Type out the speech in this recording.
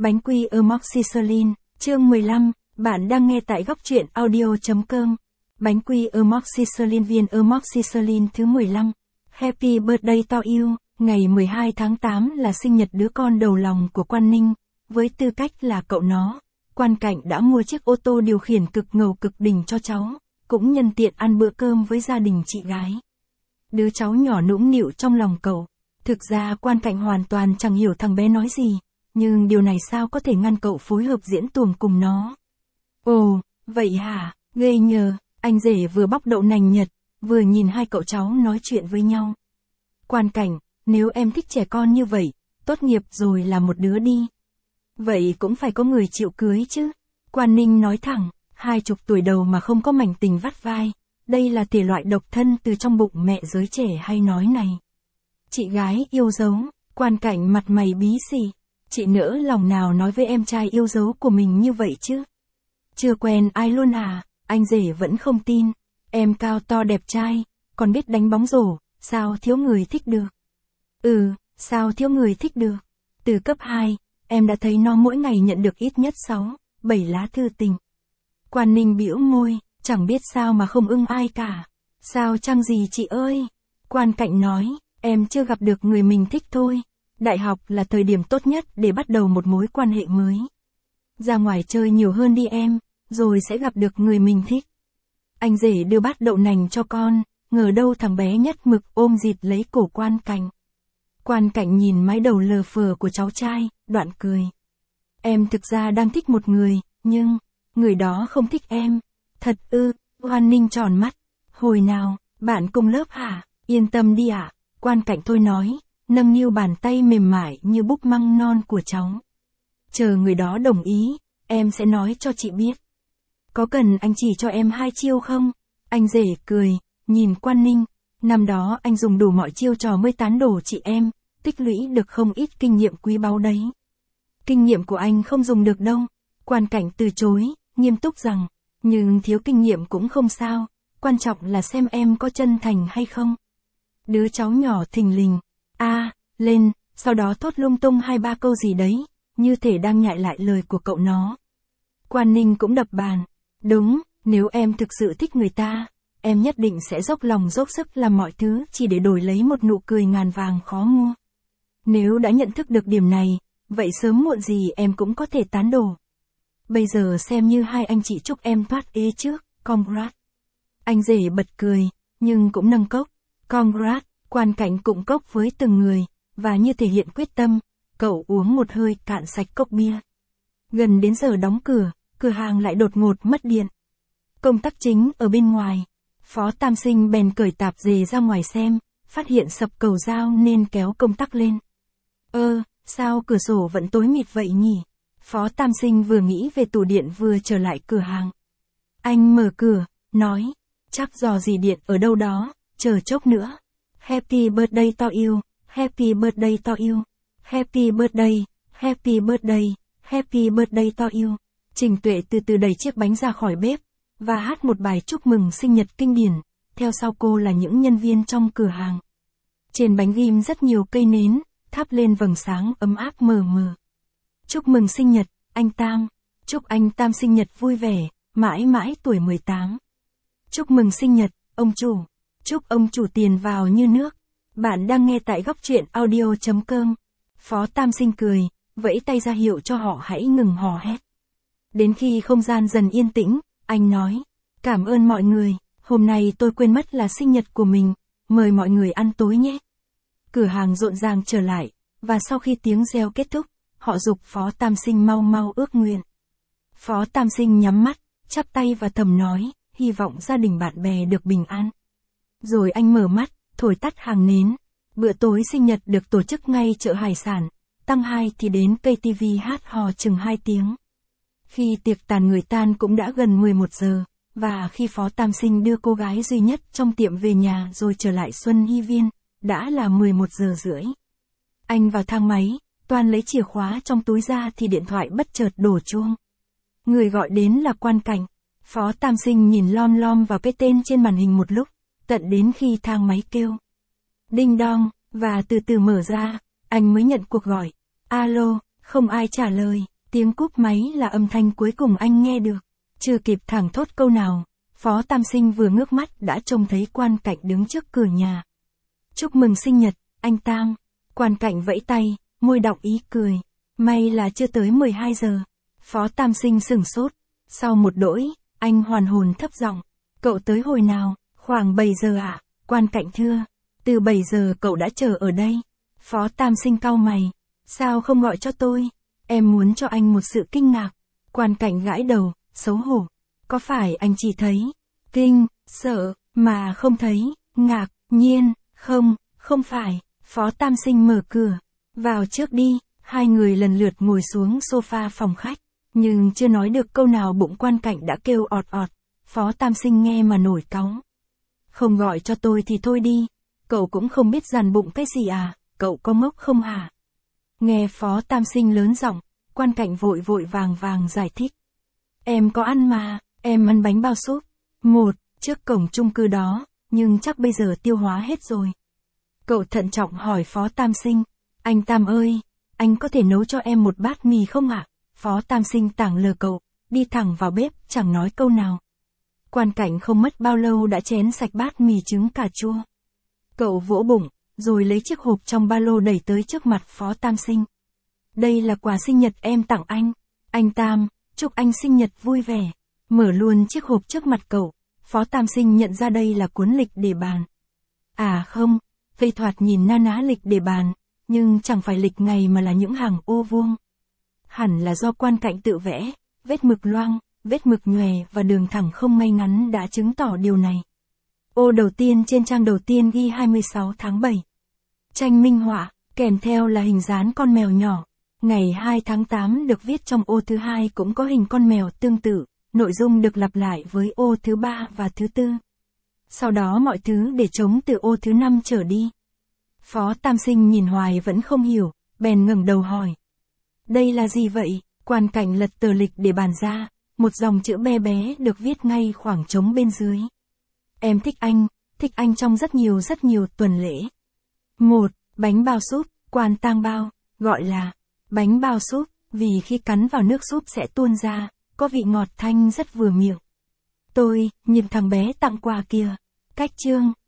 Bánh quy amoxicillin, chương 15, bạn đang nghe tại góc truyện audio.com. Bánh quy amoxicillin viên amoxicillin thứ 15. Happy birthday to you, ngày 12 tháng 8 là sinh nhật đứa con đầu lòng của Quan Ninh, với tư cách là cậu nó. Quan Cảnh đã mua chiếc ô tô điều khiển cực ngầu cực đỉnh cho cháu, cũng nhân tiện ăn bữa cơm với gia đình chị gái. Đứa cháu nhỏ nũng nịu trong lòng cậu. Thực ra Quan Cảnh hoàn toàn chẳng hiểu thằng bé nói gì, nhưng điều này sao có thể ngăn cậu phối hợp diễn tuồng cùng nó. Ồ, vậy hả, ghê nhờ, anh rể vừa bóc đậu nành Nhật, vừa nhìn hai cậu cháu nói chuyện với nhau. Quan Cảnh, nếu em thích trẻ con như vậy, tốt nghiệp rồi là một đứa đi. Vậy cũng phải có người chịu cưới chứ. Quan Ninh nói thẳng, 20 tuổi đầu mà không có mảnh tình vắt vai, đây là thể loại độc thân từ trong bụng mẹ giới trẻ hay nói này. Chị gái yêu dấu, Quan Cảnh mặt mày bí xì. Chị nỡ lòng nào nói với em trai yêu dấu của mình như vậy chứ? Chưa quen ai luôn à? Anh rể vẫn không tin. Em cao to đẹp trai, còn biết đánh bóng rổ, sao thiếu người thích được? Sao thiếu người thích được? Từ cấp 2, em đã thấy nó mỗi ngày nhận được ít nhất 6, 7 lá thư tình. Quan Ninh bĩu môi, chẳng biết sao mà không ưng ai cả. Sao chăng gì chị ơi? Quan Cảnh nói, em chưa gặp được người mình thích thôi. Đại học là thời điểm tốt nhất để bắt đầu một mối quan hệ mới. Ra ngoài chơi nhiều hơn đi em, rồi sẽ gặp được người mình thích. Anh rể đưa bát đậu nành cho con, ngờ đâu thằng bé nhất mực ôm dịt lấy cổ Quan Cảnh. Quan Cảnh nhìn mái đầu lờ phờ của cháu trai, đoạn cười. Em thực ra đang thích một người, nhưng người đó không thích em. Thật ư? Quan Ninh tròn mắt. Hồi nào, bạn cùng lớp hả? Yên tâm đi ạ. Quan Cảnh thôi nói, nâng niu bàn tay mềm mại như búp măng non của cháu. Chờ người đó đồng ý, em sẽ nói cho chị biết. Có cần anh chỉ cho em 2 chiêu không? Anh rể cười, nhìn Quan Ninh. Năm đó anh dùng đủ mọi chiêu trò mới tán đổ chị em, tích lũy được không ít kinh nghiệm quý báu đấy. Kinh nghiệm của anh không dùng được đâu. Quan Cảnh từ chối, nghiêm túc rằng, nhưng thiếu kinh nghiệm cũng không sao, quan trọng là xem em có chân thành hay không. Đứa cháu nhỏ thình lình, lên, sau đó thốt lung tung 2-3 câu gì đấy, như thể đang nhại lại lời của cậu nó. Quan Ninh cũng đập bàn. Đúng, nếu em thực sự thích người ta, em nhất định sẽ dốc lòng dốc sức làm mọi thứ chỉ để đổi lấy một nụ cười ngàn vàng khó mua. Nếu đã nhận thức được điểm này, vậy sớm muộn gì em cũng có thể tán đổ. Bây giờ xem như hai anh chị chúc em thoát ế trước, congrats. Anh rể bật cười, nhưng cũng nâng cốc. Congrats. Quan Cảnh cũng cốc với từng người, và như thể hiện quyết tâm, cậu uống một hơi cạn sạch cốc bia. Gần đến giờ đóng cửa, cửa hàng lại đột ngột mất điện. Công tắc chính ở bên ngoài. Phó Tam Sinh bèn cởi tạp dề ra ngoài xem, phát hiện sập cầu dao nên kéo công tắc lên. Sao cửa sổ vẫn tối mịt vậy nhỉ? Phó Tam Sinh vừa nghĩ về tủ điện vừa trở lại cửa hàng. Anh mở cửa, nói, chắc dò dỉ điện ở đâu đó, chờ chốc nữa. Happy birthday to you, happy birthday to you, happy birthday, happy birthday, happy birthday to you. Trình Tuệ từ từ đẩy chiếc bánh ra khỏi bếp, và hát một bài chúc mừng sinh nhật kinh điển, theo sau cô là những nhân viên trong cửa hàng. Trên bánh ghim rất nhiều cây nến, thắp lên vầng sáng ấm áp mờ mờ. Chúc mừng sinh nhật, anh Tam. Chúc anh Tam sinh nhật vui vẻ, mãi mãi tuổi 18. Chúc mừng sinh nhật, ông chủ. Chúc ông chủ tiền vào như nước. Bạn đang nghe tại góc truyện audio.com. Phó Tam Sinh cười, vẫy tay ra hiệu cho họ hãy ngừng hò hét. Đến khi không gian dần yên tĩnh, anh nói, cảm ơn mọi người, hôm nay tôi quên mất là sinh nhật của mình, mời mọi người ăn tối nhé. Cửa hàng rộn ràng trở lại, và sau khi tiếng reo kết thúc, họ giục Phó Tam Sinh mau mau ước nguyện. Phó Tam Sinh nhắm mắt, chắp tay và thầm nói, hy vọng gia đình bạn bè được bình an. Rồi anh mở mắt, thổi tắt hàng nến. Bữa tối sinh nhật được tổ chức ngay chợ hải sản. Tăng 2 thì đến cây TV hát hò chừng 2 tiếng. Khi tiệc tàn người tan cũng đã gần 11 giờ, và khi Phó Tam Sinh đưa cô gái duy nhất trong tiệm về nhà rồi trở lại Xuân Hy Viên, đã là 11 giờ rưỡi. Anh vào thang máy, toan lấy chìa khóa trong túi ra thì điện thoại bất chợt đổ chuông. Người gọi đến là Quan Cảnh. Phó Tam Sinh nhìn lom lom vào cái tên trên màn hình một lúc, tận đến khi thang máy kêu đinh đong, và từ từ mở ra, anh mới nhận cuộc gọi. Alo, không ai trả lời. Tiếng cúp máy là âm thanh cuối cùng anh nghe được. Chưa kịp thẳng thốt câu nào, Phó Tam Sinh vừa ngước mắt đã trông thấy Quan Cảnh đứng trước cửa nhà. Chúc mừng sinh nhật, anh Tam. Quan Cảnh vẫy tay, môi đọng ý cười. May là chưa tới 12 giờ. Phó Tam Sinh sửng sốt. Sau một đỗi, anh hoàn hồn thấp giọng. Cậu tới hồi nào? Khoảng 7 giờ ạ. Quan Cảnh thưa. Từ 7 giờ cậu đã chờ ở đây. Phó Tam Sinh cau mày. Sao không gọi cho tôi? Em muốn cho anh một sự kinh ngạc. Quan Cảnh gãi đầu, xấu hổ. Có phải anh chỉ thấy kinh, sợ, mà không thấy ngạc nhiên? Không phải. Phó Tam Sinh mở cửa. Vào trước đi. Hai người lần lượt ngồi xuống sofa phòng khách. Nhưng chưa nói được câu nào bụng Quan Cảnh đã kêu ọt ọt. Phó Tam Sinh nghe mà nổi cáu. Không gọi cho tôi thì thôi đi. Cậu cũng không biết dằn bụng cái gì à, cậu có ngốc không hả? Nghe Phó Tam Sinh lớn giọng, Quan Cảnh vội vội vàng giải thích. Em có ăn mà, em ăn bánh bao súp. Trước cổng chung cư đó, nhưng chắc bây giờ tiêu hóa hết rồi. Cậu thận trọng hỏi Phó Tam Sinh. Anh Tam ơi, anh có thể nấu cho em một bát mì không ạ? Phó Tam Sinh tảng lờ cậu, đi thẳng vào bếp, chẳng nói câu nào. Quan Cảnh không mất bao lâu đã chén sạch bát mì trứng cà chua. Cậu vỗ bụng, rồi lấy chiếc hộp trong ba lô đẩy tới trước mặt Phó Tam Sinh. Đây là quà sinh nhật em tặng anh. Anh Tam, chúc anh sinh nhật vui vẻ. Mở luôn chiếc hộp trước mặt cậu, Phó Tam Sinh nhận ra đây là cuốn lịch đề bàn. À không, cây thoạt nhìn na ná lịch đề bàn, nhưng chẳng phải lịch ngày mà là những hàng ô vuông. Hẳn là do Quan Cảnh tự vẽ, vết mực loang, vết mực nhòe và đường thẳng không ngay ngắn đã chứng tỏ điều này. Ô đầu tiên trên trang đầu tiên ghi 26 tháng 7. Tranh minh họa, kèm theo là hình dán con mèo nhỏ. Ngày 2 tháng 8 được viết trong ô thứ hai cũng có hình con mèo tương tự, nội dung được lặp lại với ô thứ 3 và thứ 4. Sau đó mọi thứ để trống từ ô thứ 5 trở đi. Phó Tam Sinh nhìn hoài vẫn không hiểu, bèn ngẩng đầu hỏi. Đây là gì vậy? Quan Cảnh lật tờ lịch để bàn ra, một dòng chữ bé bé được viết ngay khoảng trống bên dưới. Em thích anh trong rất nhiều tuần lễ. 1. Bánh bao súp, Quan tang bao, gọi là bánh bao súp, vì khi cắn vào nước súp sẽ tuôn ra, có vị ngọt thanh rất vừa miệng. Tôi, nhìn thằng bé tặng quà kìa. Cách chương.